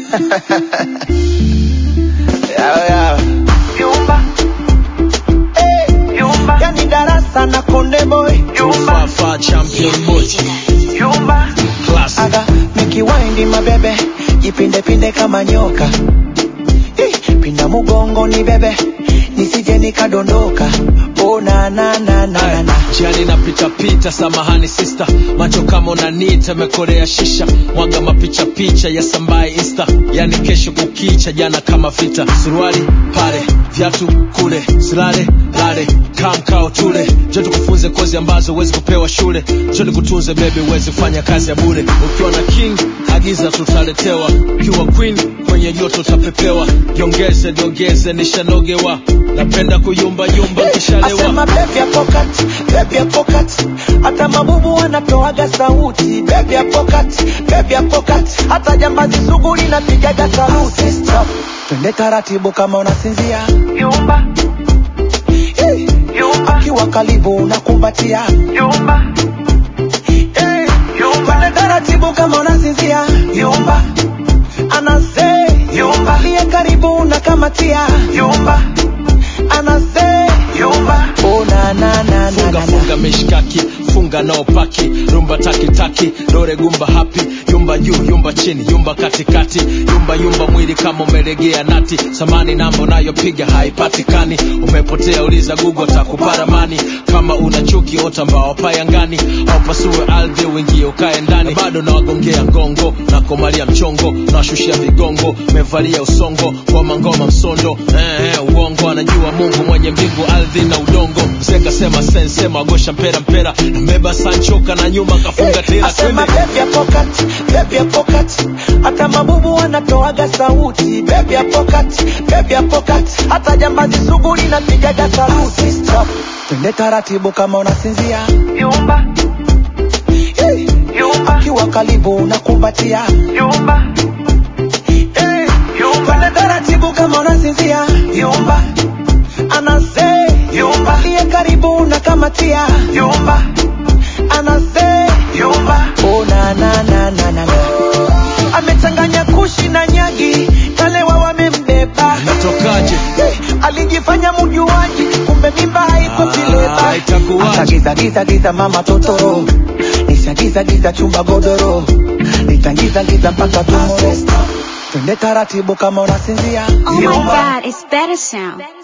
Yeah. Yumba. Yumba. Yani darasa na Konde Boy. Yumba. Fa champion boy. Yumba. Class. Aga make windi mabebe, jipinde pinde kama nyoka. Pinda mugongo ni bebe, nisije nikadondoka. Oh na. Jiani napita pita, samahani sister. Macho kama unanita, mekorea shisha. Mwaga mapicha picha ya sambai insta. Yani kesho kukicha, jana kama vita. Suruali pale, viatu kule. Silale lale, kamkao tule. Njoo tukufunze kozi ambazo huwezi kupewa shule. Njoo nikutunze baby, huwezi kufanya kazi ya bure. Ukiwa na king, agiza tutaletewa. Ukiwa queen, kwenye joto utapepewa. Jongeze nishanogewa. Napenda kuyumba kishalewa. Asema baby ya pocket. Hata mabubu wanatoaga sauti. Baby ya pocket. Hata jambazi sugu linapigaga sauti. Stop. Twende taratibu kama unasinzia. Yumba. Yumba. Akiwa karibu unakumbatia. Yumba. Yumba. Twende taratibu kama unasinzia. Yumba. Anase. Yumba. Aliye karibu unakamatia. Yumba. Anase. Yumba. Oh na. Funga mishkaki, funga nao paki. Rumba taki, dore gumba happy. Yumba juu, yumba chini, yumba katikati. Yumba mwili kama umelegea nati. Samani namba unayopiga haipatikani. Umepotea uliza Google takuparamani. Kama una chuki ota mbao payangani. Au pasue ardhi uingie ukae ndani. Bado na wagongea ngongo, na komalia mchongo. Na washushia vigongo, mevalia usongo. Ngoma msondo, uongo. Anajua Mungu mwenye mbingu, ardhi na udongo. Mzenga sema sensema, wagosha mpera. Mbeba Sanchoka na nyuma kafunga tela. Asema baby ya pocket. Hata mabubu wanatoaga sauti. Baby ya pocket. Hata jambazi sugu linapigaga sauti. Stop. Twende taratibu kama unasinzia. Yumba. Yumba. Akiwa karibu unakumbatia. Yumba. Yumba. Twende taratibu kama unasinzia. Yumba. Anase. Yumba. Aliye karibu unakamatia. Yumba. Anase. Yumba. Oh na. Amechanganya kushi na nyagi, kalewa wamembeba. Natokaje? Alijifanya mjuaji, kumbe mimba haiko kileba. Itakuwaje? Giza mama totoro. Nishagiza chumba godoro. Nitangiza mpaka tumoro. Twende taratibu kama unasinzia. Oh my God, it's better sound.